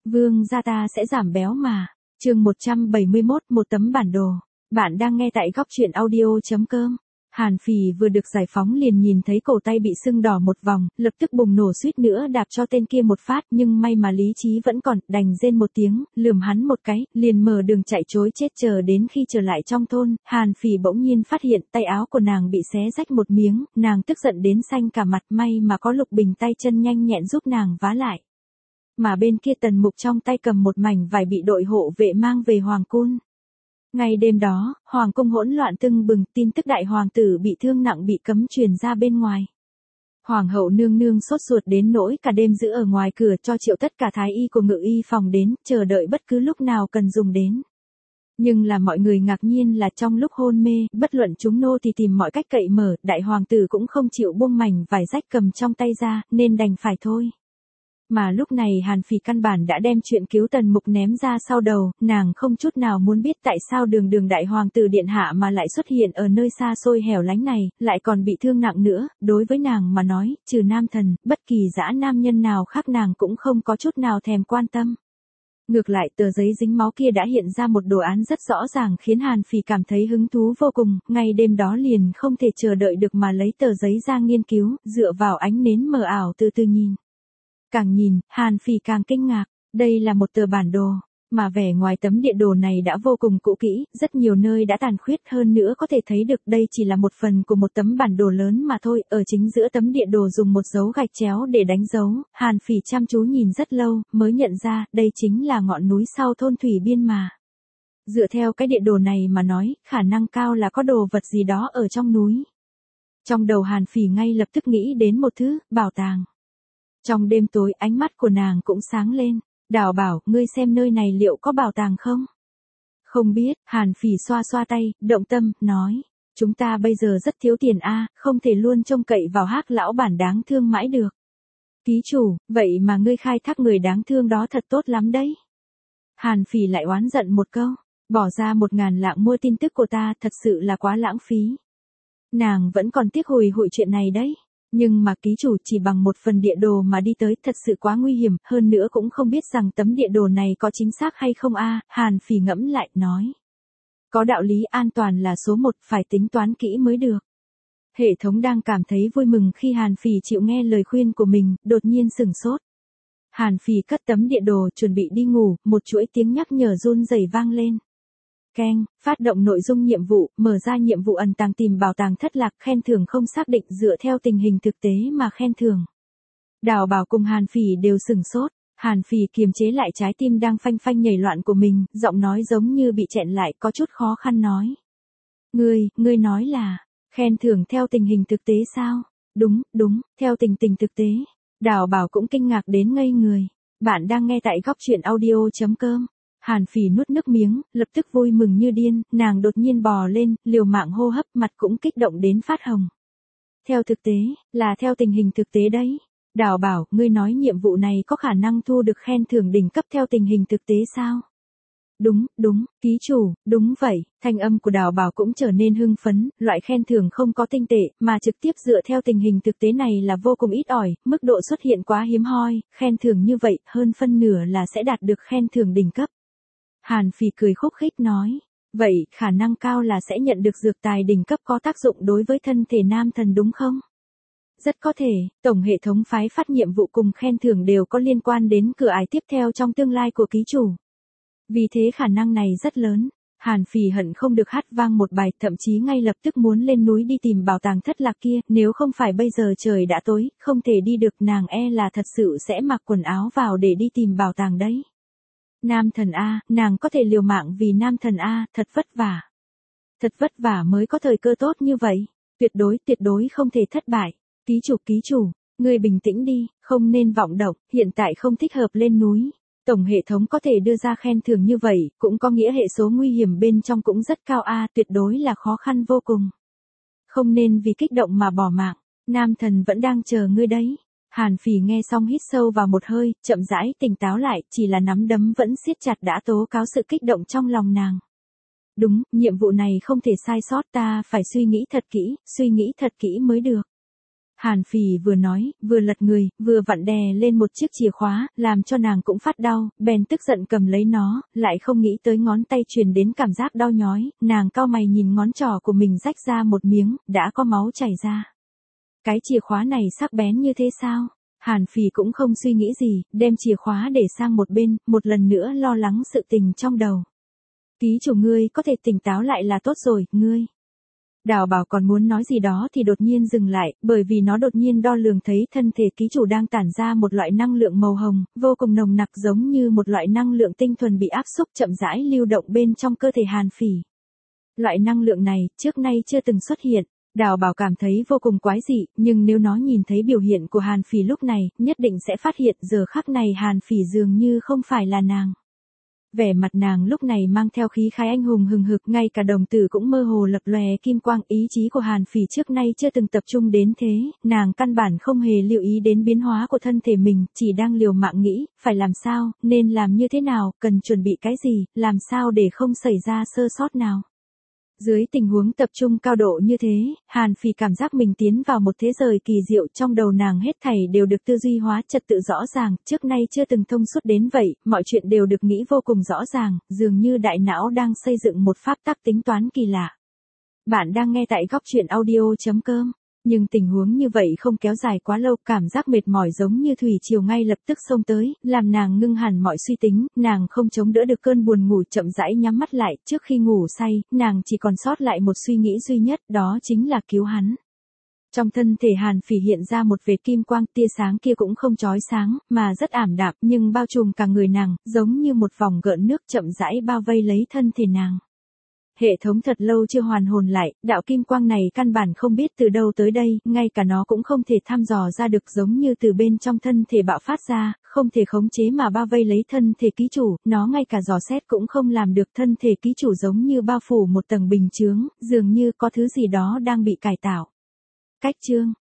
Vương gia ta sẽ giảm béo mà. Chương 171, một tấm bản đồ. Bạn đang nghe tại góc truyện audio.com. Hàn Phì vừa được giải phóng liền nhìn thấy cổ tay bị sưng đỏ một vòng, lập tức bùng nổ suýt nữa đạp cho tên kia một phát, nhưng may mà lý trí vẫn còn, đành rên một tiếng, lườm hắn một cái, liền mở đường chạy trối chết. Chờ đến khi trở lại trong thôn, Hàn Phì bỗng nhiên phát hiện tay áo của nàng bị xé rách một miếng, nàng tức giận đến xanh cả mặt, may mà có Lục Bình tay chân nhanh nhẹn giúp nàng vá lại. Mà bên kia Tần Mục trong tay cầm một mảnh vải bị đội hộ vệ mang về hoàng cung. Ngay đêm đó, hoàng cung hỗn loạn tưng bừng, tin tức đại hoàng tử bị thương nặng bị cấm truyền ra bên ngoài. Hoàng hậu nương nương sốt ruột đến nỗi cả đêm giữ ở ngoài cửa cho triệu tất cả thái y của ngự y phòng đến, chờ đợi bất cứ lúc nào cần dùng đến. Nhưng là mọi người ngạc nhiên là trong lúc hôn mê, bất luận chúng nô thì tìm mọi cách cậy mở, đại hoàng tử cũng không chịu buông mảnh vải rách cầm trong tay ra, nên đành phải thôi. Mà lúc này Hàn Phì căn bản đã đem chuyện cứu Tần Mục ném ra sau đầu, nàng không chút nào muốn biết tại sao đường đại hoàng tử điện hạ mà lại xuất hiện ở nơi xa xôi hẻo lánh này, lại còn bị thương nặng nữa. Đối với nàng mà nói, trừ nam thần, bất kỳ dã nam nhân nào khác nàng cũng không có chút nào thèm quan tâm. Ngược lại tờ giấy dính máu kia đã hiện ra một đồ án rất rõ ràng khiến Hàn Phì cảm thấy hứng thú vô cùng, ngay đêm đó liền không thể chờ đợi được mà lấy tờ giấy ra nghiên cứu, dựa vào ánh nến mờ ảo từ từ nhìn. Càng nhìn, Hàn Phì càng kinh ngạc, đây là một tờ bản đồ, mà vẻ ngoài tấm địa đồ này đã vô cùng cũ kỹ, rất nhiều nơi đã tàn khuyết, hơn nữa có thể thấy được đây chỉ là một phần của một tấm bản đồ lớn mà thôi. Ở chính giữa tấm địa đồ dùng một dấu gạch chéo để đánh dấu, Hàn Phì chăm chú nhìn rất lâu, mới nhận ra đây chính là ngọn núi sau thôn Thủy Biên mà. Dựa theo cái địa đồ này mà nói, khả năng cao là có đồ vật gì đó ở trong núi. Trong đầu Hàn Phì ngay lập tức nghĩ đến một thứ, bảo tàng. Trong đêm tối ánh mắt của nàng cũng sáng lên, Đào Bảo, ngươi xem nơi này liệu có bảo tàng không? Không biết, Hàn Phì xoa xoa tay, động tâm, nói, chúng ta bây giờ rất thiếu tiền a, không thể luôn trông cậy vào Hắc lão bản đáng thương mãi được. Ký chủ, vậy mà ngươi khai thác người đáng thương đó thật tốt lắm đấy. Hàn Phì lại oán giận một câu, bỏ ra 1.000 lạng mua tin tức của ta thật sự là quá lãng phí. Nàng vẫn còn tiếc hùi hụi chuyện này đấy. Nhưng mà ký chủ chỉ bằng một phần địa đồ mà đi tới thật sự quá nguy hiểm, hơn nữa cũng không biết rằng tấm địa đồ này có chính xác hay không a. Hàn Phì ngẫm lại, nói. Có đạo lý, an toàn là số 1, phải tính toán kỹ mới được. Hệ thống đang cảm thấy vui mừng khi Hàn Phì chịu nghe lời khuyên của mình, đột nhiên sửng sốt. Hàn Phì cất tấm địa đồ chuẩn bị đi ngủ, một chuỗi tiếng nhắc nhở run rẩy vang lên. Keng, phát động nội dung nhiệm vụ, mở ra nhiệm vụ ẩn tàng tìm bảo tàng thất lạc, khen thưởng không xác định, dựa theo tình hình thực tế mà khen thưởng. Đào Bảo cùng Hàn Phì đều sửng sốt, Hàn Phì kiềm chế lại trái tim đang phanh phanh nhảy loạn của mình, giọng nói giống như bị chẹn lại, có chút khó khăn nói. Ngươi nói là, khen thưởng theo tình hình thực tế sao? Đúng, theo tình thực tế. Đào Bảo cũng kinh ngạc đến ngây người. Bạn đang nghe tại góc truyện audio.com. Hàn Phì nuốt nước miếng, lập tức vui mừng như điên, nàng đột nhiên bò lên, liều mạng hô hấp, mặt cũng kích động đến phát hồng. Theo thực tế, là theo tình hình thực tế đấy. Đào Bảo, ngươi nói nhiệm vụ này có khả năng thu được khen thưởng đỉnh cấp theo tình hình thực tế sao? Đúng, ký chủ, đúng vậy. Thanh âm của Đào Bảo cũng trở nên hưng phấn, loại khen thưởng không có tinh tệ, mà trực tiếp dựa theo tình hình thực tế này là vô cùng ít ỏi, mức độ xuất hiện quá hiếm hoi, khen thưởng như vậy, hơn phân nửa là sẽ đạt được khen thưởng đỉnh cấp. Hàn Phì cười khúc khích nói, vậy khả năng cao là sẽ nhận được dược tài đỉnh cấp có tác dụng đối với thân thể nam thần đúng không? Rất có thể, tổng hệ thống phái phát nhiệm vụ cùng khen thưởng đều có liên quan đến cửa ải tiếp theo trong tương lai của ký chủ. Vì thế khả năng này rất lớn. Hàn Phì hận không được hát vang một bài, thậm chí ngay lập tức muốn lên núi đi tìm bảo tàng thất lạc kia, nếu không phải bây giờ trời đã tối, không thể đi được, nàng là thật sự sẽ mặc quần áo vào để đi tìm bảo tàng đấy. Nam thần a, nàng có thể liều mạng vì nam thần a, thật vất vả. Thật vất vả mới có thời cơ tốt như vậy, tuyệt đối không thể thất bại. Ký chủ, ngươi bình tĩnh đi, không nên vọng động, hiện tại không thích hợp lên núi. Tổng hệ thống có thể đưa ra khen thưởng như vậy, cũng có nghĩa hệ số nguy hiểm bên trong cũng rất cao a, tuyệt đối là khó khăn vô cùng. Không nên vì kích động mà bỏ mạng, nam thần vẫn đang chờ ngươi đấy. Hàn Phì nghe xong hít sâu vào một hơi, chậm rãi tỉnh táo lại, chỉ là nắm đấm vẫn siết chặt đã tố cáo sự kích động trong lòng nàng. Đúng, nhiệm vụ này không thể sai sót, ta phải suy nghĩ thật kỹ mới được. Hàn Phỉ vừa nói, vừa lật người, vừa vặn đè lên một chiếc chìa khóa, làm cho nàng cũng phát đau, bèn tức giận cầm lấy nó, lại không nghĩ tới ngón tay truyền đến cảm giác đau nhói, nàng cau mày nhìn ngón trỏ của mình rách ra một miếng, đã có máu chảy ra. Cái chìa khóa này sắc bén như thế sao? Hàn Phỉ cũng không suy nghĩ gì, đem chìa khóa để sang một bên, một lần nữa lo lắng sự tình trong đầu. Ký chủ ngươi có thể tỉnh táo lại là tốt rồi, ngươi. Đào Bảo còn muốn nói gì đó thì đột nhiên dừng lại, bởi vì nó đột nhiên đo lường thấy thân thể ký chủ đang tản ra một loại năng lượng màu hồng, vô cùng nồng nặc giống như một loại năng lượng tinh thuần bị áp xúc chậm rãi lưu động bên trong cơ thể Hàn Phỉ. Loại năng lượng này, trước nay chưa từng xuất hiện. Đào Bảo cảm thấy vô cùng quái dị, nhưng nếu nó nhìn thấy biểu hiện của Hàn Phỉ lúc này, nhất định sẽ phát hiện giờ khắc này Hàn Phỉ dường như không phải là nàng. Vẻ mặt nàng lúc này mang theo khí khái anh hùng hừng hực, ngay cả đồng tử cũng mơ hồ lập lòe kim quang, ý chí của Hàn Phỉ trước nay chưa từng tập trung đến thế, nàng căn bản không hề lưu ý đến biến hóa của thân thể mình, chỉ đang liều mạng nghĩ, phải làm sao, nên làm như thế nào, cần chuẩn bị cái gì, làm sao để không xảy ra sơ sót nào. Dưới tình huống tập trung cao độ như thế, Hàn Phỉ cảm giác mình tiến vào một thế giới kỳ diệu, trong đầu nàng hết thảy đều được tư duy hóa trật tự rõ ràng, trước nay chưa từng thông suốt đến vậy, mọi chuyện đều được nghĩ vô cùng rõ ràng, dường như đại não đang xây dựng một pháp tắc tính toán kỳ lạ. Bạn đang nghe tại góc truyện audio.com. Nhưng tình huống như vậy không kéo dài quá lâu, cảm giác mệt mỏi giống như thủy triều ngay lập tức xông tới, làm nàng ngưng hẳn mọi suy tính, nàng không chống đỡ được cơn buồn ngủ, chậm rãi nhắm mắt lại, trước khi ngủ say, nàng chỉ còn sót lại một suy nghĩ duy nhất, đó chính là cứu hắn. Trong thân thể Hàn Phỉ hiện ra một vệt kim quang, tia sáng kia cũng không chói sáng, mà rất ảm đạm, nhưng bao trùm cả người nàng, giống như một vòng gợn nước chậm rãi bao vây lấy thân thể nàng. Hệ thống thật lâu chưa hoàn hồn lại, đạo kim quang này căn bản không biết từ đâu tới đây, ngay cả nó cũng không thể thăm dò ra được, giống như từ bên trong thân thể bạo phát ra, không thể khống chế mà bao vây lấy thân thể ký chủ, nó ngay cả dò xét cũng không làm được, thân thể ký chủ giống như bao phủ một tầng bình chướng, dường như có thứ gì đó đang bị cải tạo. Cách chương